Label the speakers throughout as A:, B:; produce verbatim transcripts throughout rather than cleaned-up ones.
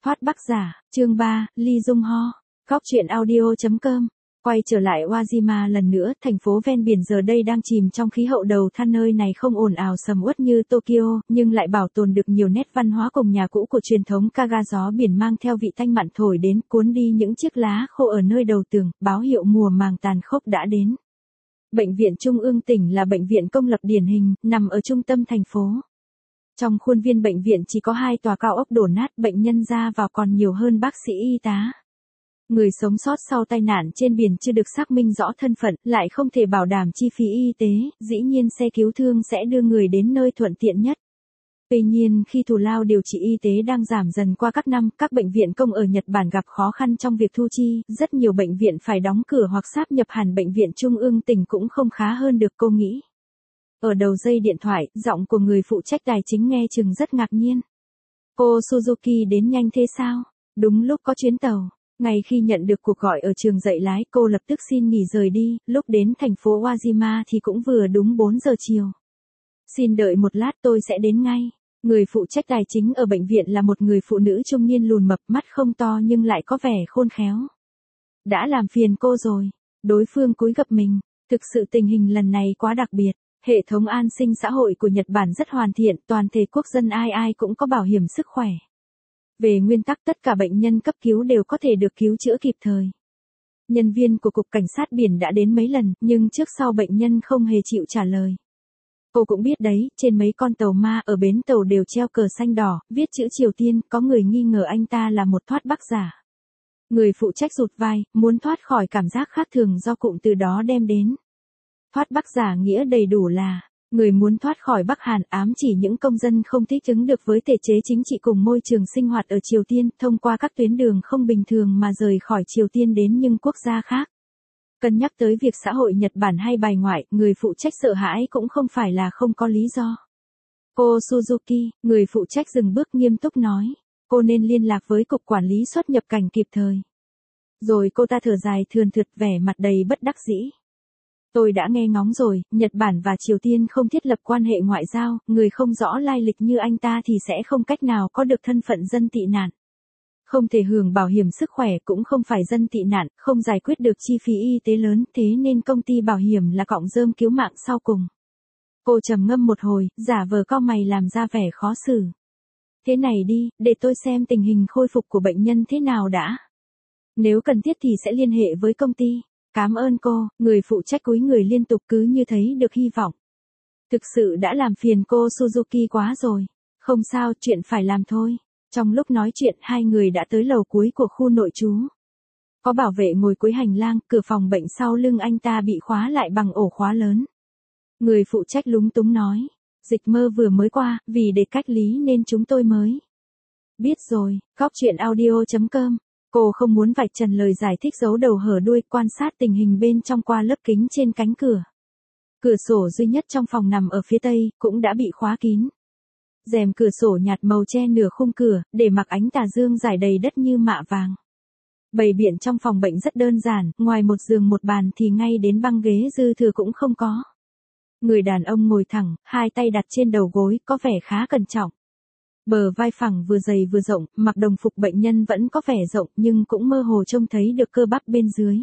A: Thoát Bắc Giả, chương ba, Ly Dung Ho. Góc truyện audio chấm com. Quay trở lại Owajima lần nữa, thành phố ven biển giờ đây đang chìm trong khí hậu đầu than. Nơi này không ồn ào sầm uất như Tokyo, nhưng lại bảo tồn được nhiều nét văn hóa cùng nhà cũ của truyền thống Kaga. Gió biển mang theo vị tanh mặn thổi đến, cuốn đi những chiếc lá khô ở nơi đầu tường, báo hiệu mùa màng tàn khốc đã đến. Bệnh viện Trung ương tỉnh là bệnh viện công lập điển hình, nằm ở trung tâm thành phố. Trong khuôn viên bệnh viện chỉ có hai tòa cao ốc đổ nát, bệnh nhân ra vào còn nhiều hơn bác sĩ y tá. Người sống sót sau tai nạn trên biển chưa được xác minh rõ thân phận, lại không thể bảo đảm chi phí y tế, dĩ nhiên xe cứu thương sẽ đưa người đến nơi thuận tiện nhất. Tuy nhiên, khi thù lao điều trị y tế đang giảm dần qua các năm, các bệnh viện công ở Nhật Bản gặp khó khăn trong việc thu chi, rất nhiều bệnh viện phải đóng cửa hoặc sáp nhập hẳn. Bệnh viện Trung ương tỉnh cũng không khá hơn được, cô nghĩ. Ở đầu dây điện thoại, giọng của người phụ trách tài chính nghe chừng rất ngạc nhiên. Cô Suzuki đến nhanh thế sao? Đúng lúc có chuyến tàu. Ngay khi nhận được cuộc gọi ở trường dạy lái, cô lập tức xin nghỉ rời đi, lúc đến thành phố Owajima thì cũng vừa đúng bốn giờ chiều. Xin đợi một lát, tôi sẽ đến ngay. Người phụ trách tài chính ở bệnh viện là một người phụ nữ trung niên lùn mập, mắt không to nhưng lại có vẻ khôn khéo. Đã làm phiền cô rồi. Đối phương cúi gập mình. Thực sự tình hình lần này quá đặc biệt. Hệ thống an sinh xã hội của Nhật Bản rất hoàn thiện, toàn thể quốc dân ai ai cũng có bảo hiểm sức khỏe. Về nguyên tắc, tất cả bệnh nhân cấp cứu đều có thể được cứu chữa kịp thời. Nhân viên của Cục Cảnh sát Biển đã đến mấy lần, nhưng trước sau bệnh nhân không hề chịu trả lời. Cô cũng biết đấy, trên mấy con tàu ma ở bến tàu đều treo cờ xanh đỏ, viết chữ Triều Tiên, có người nghi ngờ anh ta là một thoát Bắc giả. Người phụ trách rụt vai, muốn thoát khỏi cảm giác khác thường do cụm từ đó đem đến. Thoát Bắc giả nghĩa đầy đủ là người muốn thoát khỏi Bắc Hàn, ám chỉ những công dân không thích ứng được với thể chế chính trị cùng môi trường sinh hoạt ở Triều Tiên, thông qua các tuyến đường không bình thường mà rời khỏi Triều Tiên đến những quốc gia khác. Cân nhắc tới việc xã hội Nhật Bản hay bài ngoại, người phụ trách sợ hãi cũng không phải là không có lý do. Cô Suzuki, người phụ trách dừng bước nghiêm túc nói, cô nên liên lạc với Cục Quản lý xuất nhập cảnh kịp thời. Rồi cô ta thở dài thườn thượt, vẻ mặt đầy bất đắc dĩ. Tôi đã nghe ngóng rồi, Nhật Bản và Triều Tiên không thiết lập quan hệ ngoại giao, người không rõ lai lịch như anh ta thì sẽ không cách nào có được thân phận dân tị nạn. Không thể hưởng bảo hiểm sức khỏe, cũng không phải dân tị nạn, không giải quyết được chi phí y tế lớn, thế nên công ty bảo hiểm là cọng rơm cứu mạng sau cùng. Cô trầm ngâm một hồi, giả vờ cau mày làm ra vẻ khó xử. Thế này đi, để tôi xem tình hình khôi phục của bệnh nhân thế nào đã. Nếu cần thiết thì sẽ liên hệ với công ty. Cảm ơn cô, người phụ trách cúi người liên tục, cứ như thấy được hy vọng. Thực sự đã làm phiền cô Suzuki quá rồi. Không sao, chuyện phải làm thôi. Trong lúc nói chuyện, hai người đã tới lầu cuối của khu nội trú. Có bảo vệ ngồi cuối hành lang, cửa phòng bệnh sau lưng anh ta bị khóa lại bằng ổ khóa lớn. Người phụ trách lúng túng nói, dịch mơ vừa mới qua, vì để cách ly nên chúng tôi mới. Biết rồi, góc truyện audio chấm com. Cô không muốn vạch trần lời giải thích giấu đầu hở đuôi, quan sát tình hình bên trong qua lớp kính trên cánh cửa. Cửa sổ duy nhất trong phòng nằm ở phía tây, cũng đã bị khóa kín. Rèm cửa sổ nhạt màu che nửa khung cửa, để mặc ánh tà dương rải đầy đất như mạ vàng. Bày biện trong phòng bệnh rất đơn giản, ngoài một giường một bàn thì ngay đến băng ghế dư thừa cũng không có. Người đàn ông ngồi thẳng, hai tay đặt trên đầu gối, có vẻ khá cẩn trọng. Bờ vai phẳng vừa dày vừa rộng, mặc đồng phục bệnh nhân vẫn có vẻ rộng nhưng cũng mơ hồ trông thấy được cơ bắp bên dưới.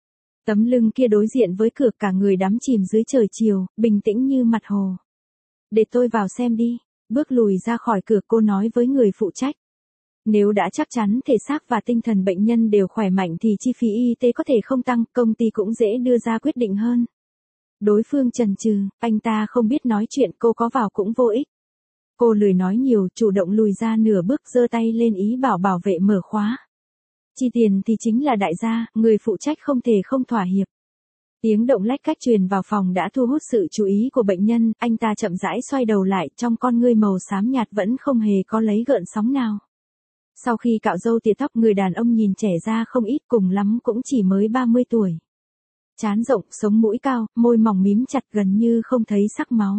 A: Tấm lưng kia đối diện với cửa, cả người đắm chìm dưới trời chiều, bình tĩnh như mặt hồ. Để tôi vào xem đi. Bước lùi ra khỏi cửa, cô nói với người phụ trách. Nếu đã chắc chắn thể xác và tinh thần bệnh nhân đều khỏe mạnh thì chi phí y tế có thể không tăng, công ty cũng dễ đưa ra quyết định hơn. Đối phương chần chừ, anh ta không biết nói chuyện, cô có vào cũng vô ích. Cô lười nói nhiều, chủ động lùi ra nửa bước, giơ tay lên ý bảo bảo vệ mở khóa. Chi tiền thì chính là đại gia, người phụ trách không thể không thỏa hiệp. Tiếng động lách cách truyền vào phòng đã thu hút sự chú ý của bệnh nhân, anh ta chậm rãi xoay đầu lại, trong con ngươi màu xám nhạt vẫn không hề có lấy gợn sóng nào. Sau khi cạo râu tỉa tóc, người đàn ông nhìn trẻ ra không ít, cùng lắm cũng chỉ mới ba mươi tuổi. Trán rộng, sống mũi cao, môi mỏng mím chặt gần như không thấy sắc máu.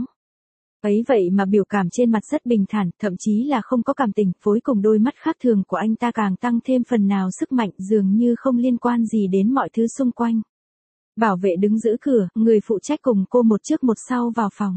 A: Ấy vậy mà biểu cảm trên mặt rất bình thản, thậm chí là không có cảm tình, phối cùng đôi mắt khác thường của anh ta càng tăng thêm phần nào sức mạnh, dường như không liên quan gì đến mọi thứ xung quanh. Bảo vệ đứng giữ cửa, người phụ trách cùng cô một trước một sau vào phòng.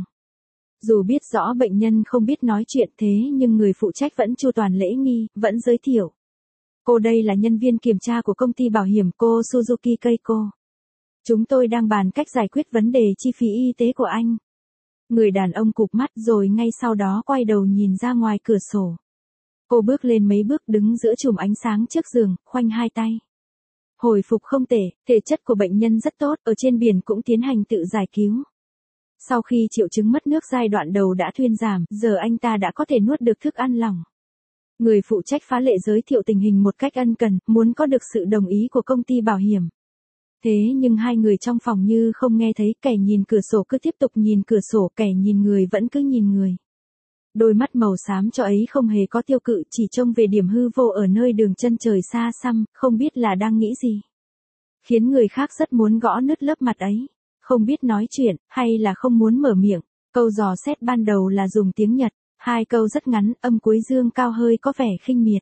A: Dù biết rõ bệnh nhân không biết nói chuyện thế nhưng người phụ trách vẫn chu toàn lễ nghi, vẫn giới thiệu. Cô đây là nhân viên kiểm tra của công ty bảo hiểm cô Suzuki Keiko. Chúng tôi đang bàn cách giải quyết vấn đề chi phí y tế của anh. Người đàn ông cụp mắt rồi ngay sau đó quay đầu nhìn ra ngoài cửa sổ. Cô bước lên mấy bước đứng giữa chùm ánh sáng trước giường, khoanh hai tay. Hồi phục không tệ, thể chất của bệnh nhân rất tốt, ở trên biển cũng tiến hành tự giải cứu. Sau khi triệu chứng mất nước giai đoạn đầu đã thuyên giảm, giờ anh ta đã có thể nuốt được thức ăn lỏng. Người phụ trách phá lệ giới thiệu tình hình một cách ân cần, muốn có được sự đồng ý của công ty bảo hiểm. Thế nhưng hai người trong phòng như không nghe thấy, kẻ nhìn cửa sổ cứ tiếp tục nhìn cửa sổ, kẻ nhìn người vẫn cứ nhìn người. Đôi mắt màu xám cho ấy không hề có tiêu cự, chỉ trông về điểm hư vô ở nơi đường chân trời xa xăm, không biết là đang nghĩ gì. Khiến người khác rất muốn gõ nứt lớp mặt ấy. Không biết nói chuyện, hay là không muốn mở miệng. Câu dò xét ban đầu là dùng tiếng Nhật. Hai câu rất ngắn, âm cuối dương cao hơi có vẻ khinh miệt.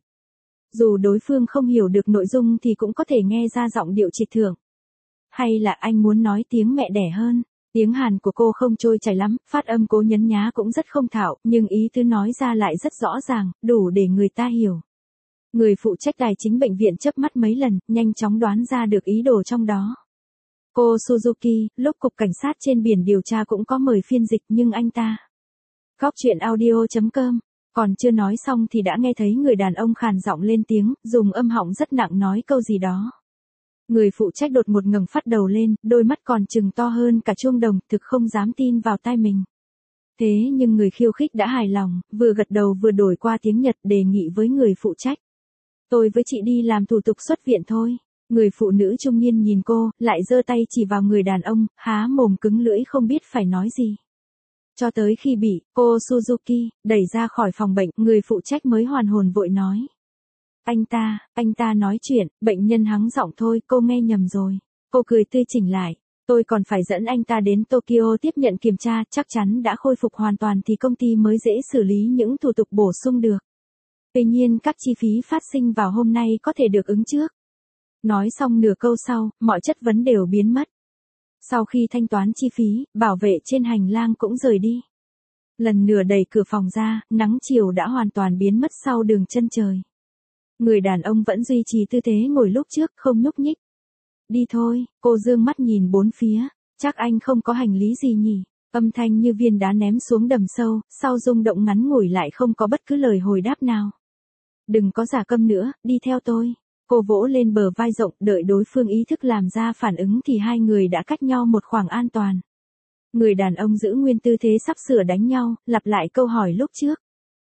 A: Dù đối phương không hiểu được nội dung thì cũng có thể nghe ra giọng điệu trịch thượng. Hay là anh muốn nói tiếng mẹ đẻ hơn? Tiếng Hàn của cô không trôi chảy lắm, phát âm cố nhấn nhá cũng rất không thạo, nhưng ý tứ nói ra lại rất rõ ràng, đủ để người ta hiểu. Người phụ trách tài chính bệnh viện chớp mắt mấy lần, nhanh chóng đoán ra được ý đồ trong đó. Cô Suzuki, lúc cục cảnh sát trên biển điều tra cũng có mời phiên dịch nhưng anh ta. Góc chuyện audio chấm com. Còn chưa nói xong thì đã nghe thấy người đàn ông khàn giọng lên tiếng, dùng âm họng rất nặng nói câu gì đó. Người phụ trách đột ngột ngẩng phát đầu lên, đôi mắt còn trừng to hơn cả chuông đồng, thực không dám tin vào tai mình. Thế nhưng người khiêu khích đã hài lòng, vừa gật đầu vừa đổi qua tiếng Nhật đề nghị với người phụ trách. Tôi với chị đi làm thủ tục xuất viện thôi. Người phụ nữ trung niên nhìn cô, lại giơ tay chỉ vào người đàn ông, há mồm cứng lưỡi không biết phải nói gì. Cho tới khi bị cô Suzuki đẩy ra khỏi phòng bệnh, người phụ trách mới hoàn hồn vội nói. Anh ta, anh ta nói chuyện, bệnh nhân hắng giọng thôi, cô nghe nhầm rồi. Cô cười tươi chỉnh lại. Tôi còn phải dẫn anh ta đến Tokyo tiếp nhận kiểm tra, chắc chắn đã khôi phục hoàn toàn thì công ty mới dễ xử lý những thủ tục bổ sung được. Tuy nhiên các chi phí phát sinh vào hôm nay có thể được ứng trước. Nói xong nửa câu sau, mọi chất vấn đều biến mất. Sau khi thanh toán chi phí, bảo vệ trên hành lang cũng rời đi. Lần nửa đẩy cửa phòng ra, nắng chiều đã hoàn toàn biến mất sau đường chân trời. Người đàn ông vẫn duy trì tư thế ngồi lúc trước, không nhúc nhích. Đi thôi, cô dương mắt nhìn bốn phía, chắc anh không có hành lý gì nhỉ. Âm thanh như viên đá ném xuống đầm sâu, sau rung động ngắn ngủi lại không có bất cứ lời hồi đáp nào. Đừng có giả câm nữa, đi theo tôi. Cô vỗ lên bờ vai rộng, đợi đối phương ý thức làm ra phản ứng thì hai người đã cách nhau một khoảng an toàn. Người đàn ông giữ nguyên tư thế sắp sửa đánh nhau, lặp lại câu hỏi lúc trước.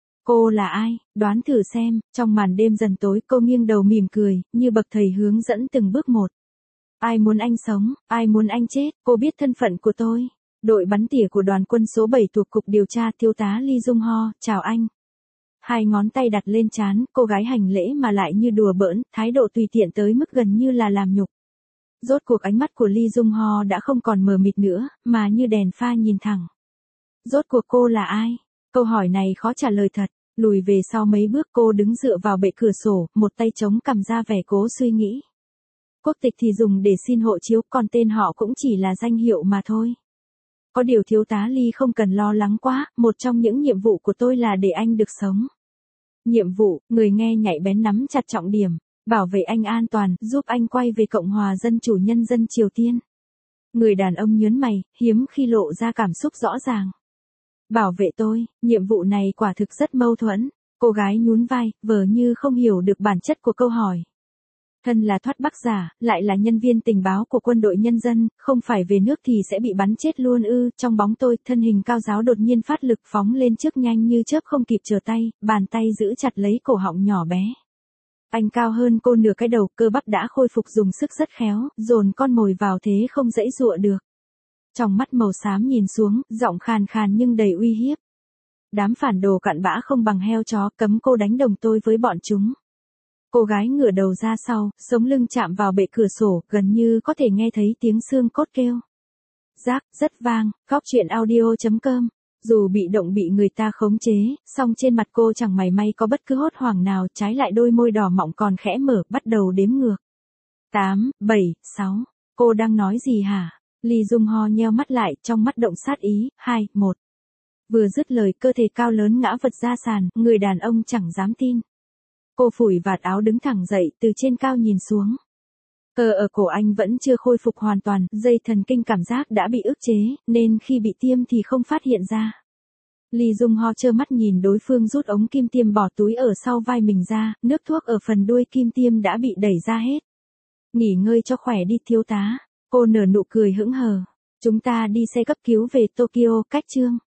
A: Cô là ai, đoán thử xem. Trong màn đêm dần tối cô nghiêng đầu mỉm cười, như bậc thầy hướng dẫn từng bước một. Ai muốn anh sống, ai muốn anh chết, cô biết thân phận của tôi. Đội bắn tỉa của đoàn quân số bảy thuộc cục điều tra, thiếu tá Lee Jung Ho, chào anh. Hai ngón tay đặt lên trán, cô gái hành lễ mà lại như đùa bỡn, thái độ tùy tiện tới mức gần như là làm nhục. Rốt cuộc ánh mắt của Lee Jung Ho đã không còn mờ mịt nữa, mà như đèn pha nhìn thẳng. Rốt cuộc cô là ai? Câu hỏi này khó trả lời thật. Lùi về sau mấy bước cô đứng dựa vào bệ cửa sổ, một tay chống cằm ra vẻ cố suy nghĩ. Quốc tịch thì dùng để xin hộ chiếu, còn tên họ cũng chỉ là danh hiệu mà thôi. Có điều thiếu tá Lee không cần lo lắng quá, một trong những nhiệm vụ của tôi là để anh được sống. Nhiệm vụ, người nghe nhạy bén nắm chặt trọng điểm, bảo vệ anh an toàn, giúp anh quay về Cộng hòa Dân chủ Nhân dân Triều Tiên. Người đàn ông nhớn mày, hiếm khi lộ ra cảm xúc rõ ràng. Bảo vệ tôi, nhiệm vụ này quả thực rất mâu thuẫn. Cô gái nhún vai, vờ như không hiểu được bản chất của câu hỏi. Thân là thoát bắc giả, lại là nhân viên tình báo của quân đội nhân dân, không phải về nước thì sẽ bị bắn chết luôn ư. Trong bóng tôi, thân hình cao giáo đột nhiên phát lực phóng lên trước nhanh như chớp không kịp trở tay, bàn tay giữ chặt lấy cổ họng nhỏ bé. Anh cao hơn cô nửa cái đầu, cơ bắp đã khôi phục dùng sức rất khéo, dồn con mồi vào thế không dãy dụa được. Trong mắt màu xám nhìn xuống, giọng khàn khàn nhưng đầy uy hiếp. Đám phản đồ cặn bã không bằng heo chó, cấm cô đánh đồng tôi với bọn chúng. Cô gái ngửa đầu ra sau, sống lưng chạm vào bệ cửa sổ, gần như có thể nghe thấy tiếng xương cốt kêu. Rác, rất vang, góc chuyện audio chấm com. Dù bị động bị người ta khống chế, song trên mặt cô chẳng mảy may có bất cứ hốt hoảng nào, trái lại đôi môi đỏ mọng còn khẽ mở, bắt đầu đếm ngược. tám, bảy, sáu, cô đang nói gì hả? Lee Jung Ho nheo mắt lại, trong mắt động sát ý. Hai, một. Vừa dứt lời, cơ thể cao lớn ngã vật ra sàn, người đàn ông chẳng dám tin. Cô phủi vạt áo đứng thẳng dậy từ trên cao nhìn xuống. Cờ ở cổ anh vẫn chưa khôi phục hoàn toàn, dây thần kinh cảm giác đã bị ức chế, nên khi bị tiêm thì không phát hiện ra. Lee Jung Ho trơ mắt nhìn đối phương rút ống kim tiêm bỏ túi ở sau vai mình ra, nước thuốc ở phần đuôi kim tiêm đã bị đẩy ra hết. Nghỉ ngơi cho khỏe đi thiếu tá. Cô nở nụ cười hững hờ. Chúng ta đi xe cấp cứu về Tokyo, cách Trương.